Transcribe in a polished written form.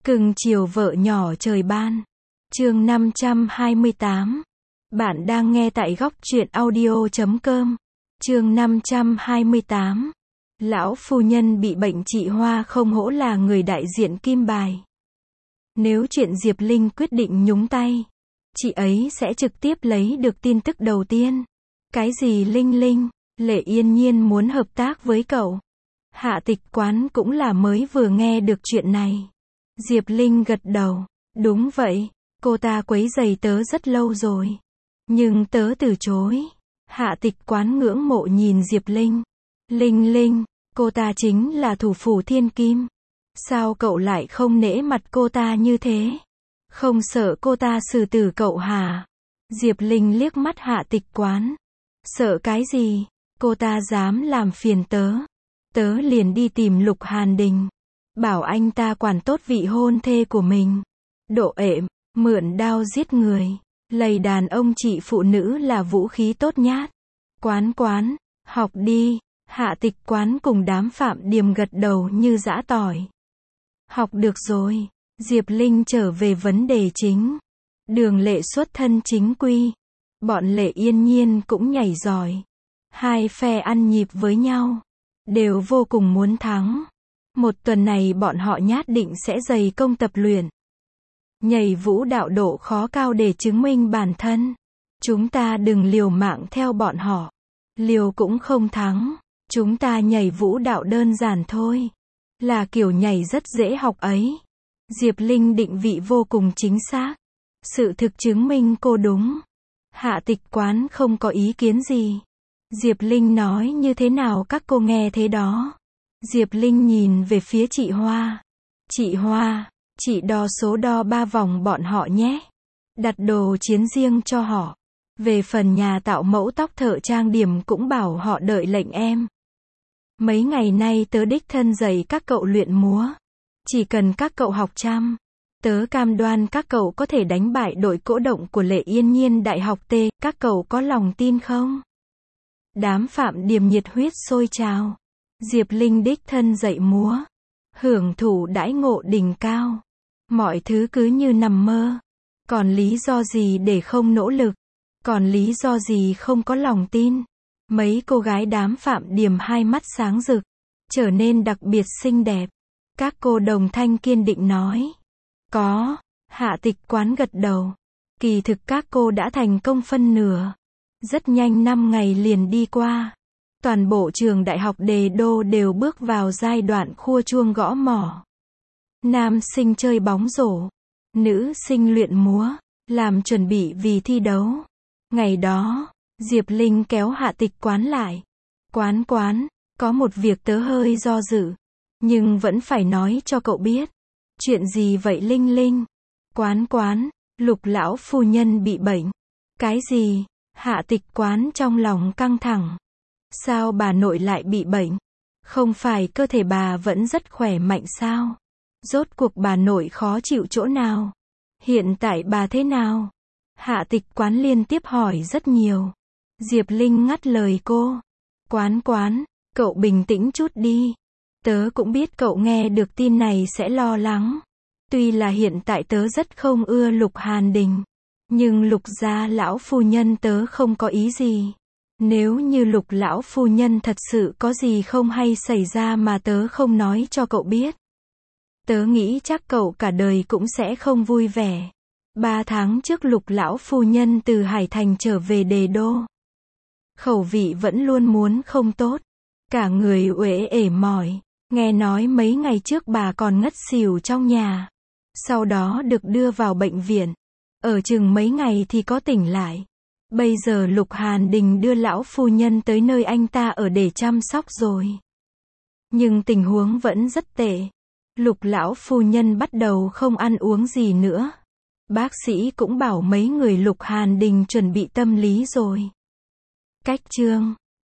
Cưng chiều vợ nhỏ trời ban. Chương 528. Bạn đang nghe tại góc truyện audio.com. Chương 528. Lão phu nhân bị bệnh, chị Hoa không hổ là người đại diện kim bài. Nếu chuyện Diệp Linh quyết định nhúng tay, chị ấy sẽ trực tiếp lấy được tin tức đầu tiên. Cái gì Linh Linh? Lệ Yên Nhiên muốn hợp tác với cậu. Hạ Tịch Quán cũng là mới vừa nghe được chuyện này. Diệp Linh gật đầu. Đúng vậy, cô ta quấy rầy tớ rất lâu rồi. Nhưng tớ từ chối. Hạ Tịch Quán ngưỡng mộ nhìn Diệp Linh. Linh Linh, cô ta chính là thủ phủ thiên kim. Sao cậu lại không nể mặt cô ta như thế? Không sợ cô ta xử tử cậu hả? Diệp Linh liếc mắt Hạ Tịch Quán. Sợ cái gì? Cô ta dám làm phiền tớ. Tớ liền đi tìm Lục Hàn Đình. Bảo anh ta quản tốt vị hôn thê của mình. Độ ệm, mượn đao giết người. Lầy đàn ông chị phụ nữ là vũ khí tốt nhát. Quán, học đi. Hạ Tịch Quán cùng đám Phạm Điềm gật đầu như giã tỏi. Học được rồi. Diệp Linh trở về vấn đề chính. Đường Lệ xuất thân chính quy. Bọn Lệ Yên Nhiên cũng nhảy giỏi. Hai phe ăn nhịp với nhau. Đều vô cùng muốn thắng. Một tuần này bọn họ nhát định sẽ dày công tập luyện. Nhảy vũ đạo độ khó cao để chứng minh bản thân. Chúng ta đừng liều mạng theo bọn họ. Liều cũng không thắng. Chúng ta nhảy vũ đạo đơn giản thôi. Là kiểu nhảy rất dễ học ấy. Diệp Linh định vị vô cùng chính xác. Sự thực chứng minh cô đúng. Hạ Tịch Quán không có ý kiến gì. Diệp Linh nói như thế nào các cô nghe thế đó. Diệp Linh nhìn về phía chị Hoa. Chị Hoa, chị đo số đo 3 vòng bọn họ nhé. Đặt đồ chiến riêng cho họ. Về phần nhà tạo mẫu tóc thợ trang điểm cũng bảo họ đợi lệnh em. Mấy ngày nay tớ đích thân dạy các cậu luyện múa. Chỉ cần các cậu học chăm. Tớ cam đoan các cậu có thể đánh bại đội cỗ động của Lệ Yên Nhiên Đại học T. Các cậu có lòng tin không? Đám Phạm Điềm nhiệt huyết sôi trào. Diệp Linh đích thân dạy múa. Hưởng thụ đãi ngộ đỉnh cao. Mọi thứ cứ như nằm mơ. Còn lý do gì để không nỗ lực? Còn lý do gì không có lòng tin? Mấy cô gái đám Phạm Điềm hai mắt sáng rực. Trở nên đặc biệt xinh đẹp. Các cô đồng thanh kiên định nói. Có. Hạ Tịch Quán gật đầu. Kỳ thực các cô đã thành công phân nửa. Rất nhanh 5 ngày liền đi qua. Toàn bộ trường đại học Đề Đô đều bước vào giai đoạn khua chuông gõ mỏ. Nam sinh chơi bóng rổ. Nữ sinh luyện múa. Làm chuẩn bị vì thi đấu. Ngày đó, Diệp Linh kéo Hạ Tịch Quán lại. Quán, có một việc tớ hơi do dự. Nhưng vẫn phải nói cho cậu biết. Chuyện gì vậy Linh Linh? Quán, Lục lão phu nhân bị bệnh. Cái gì? Hạ Tịch Quán trong lòng căng thẳng. Sao bà nội lại bị bệnh? Không phải cơ thể bà vẫn rất khỏe mạnh sao? Rốt cuộc bà nội khó chịu chỗ nào? Hiện tại bà thế nào? Hạ Tịch Quán liên tiếp hỏi rất nhiều. Diệp Linh ngắt lời cô. Quán, cậu bình tĩnh chút đi. Tớ cũng biết cậu nghe được tin này sẽ lo lắng. Tuy là hiện tại tớ rất không ưa Lục Hàn Đình. Nhưng Lục gia lão phu nhân tớ không có ý gì. Nếu như Lục lão phu nhân thật sự có gì không hay xảy ra mà tớ không nói cho cậu biết. Tớ nghĩ chắc cậu cả đời cũng sẽ không vui vẻ. 3 tháng trước Lục lão phu nhân từ Hải Thành trở về Đề Đô. Khẩu vị vẫn luôn muốn không tốt. Cả người uể ể mỏi. Nghe nói mấy ngày trước bà còn ngất xỉu trong nhà. Sau đó được đưa vào bệnh viện. Ở chừng mấy ngày thì có tỉnh lại. Bây giờ Lục Hàn Đình đưa lão phu nhân tới nơi anh ta ở để chăm sóc rồi. Nhưng tình huống vẫn rất tệ. Lục lão phu nhân bắt đầu không ăn uống gì nữa. Bác sĩ cũng bảo mấy người Lục Hàn Đình chuẩn bị tâm lý rồi. Cách chương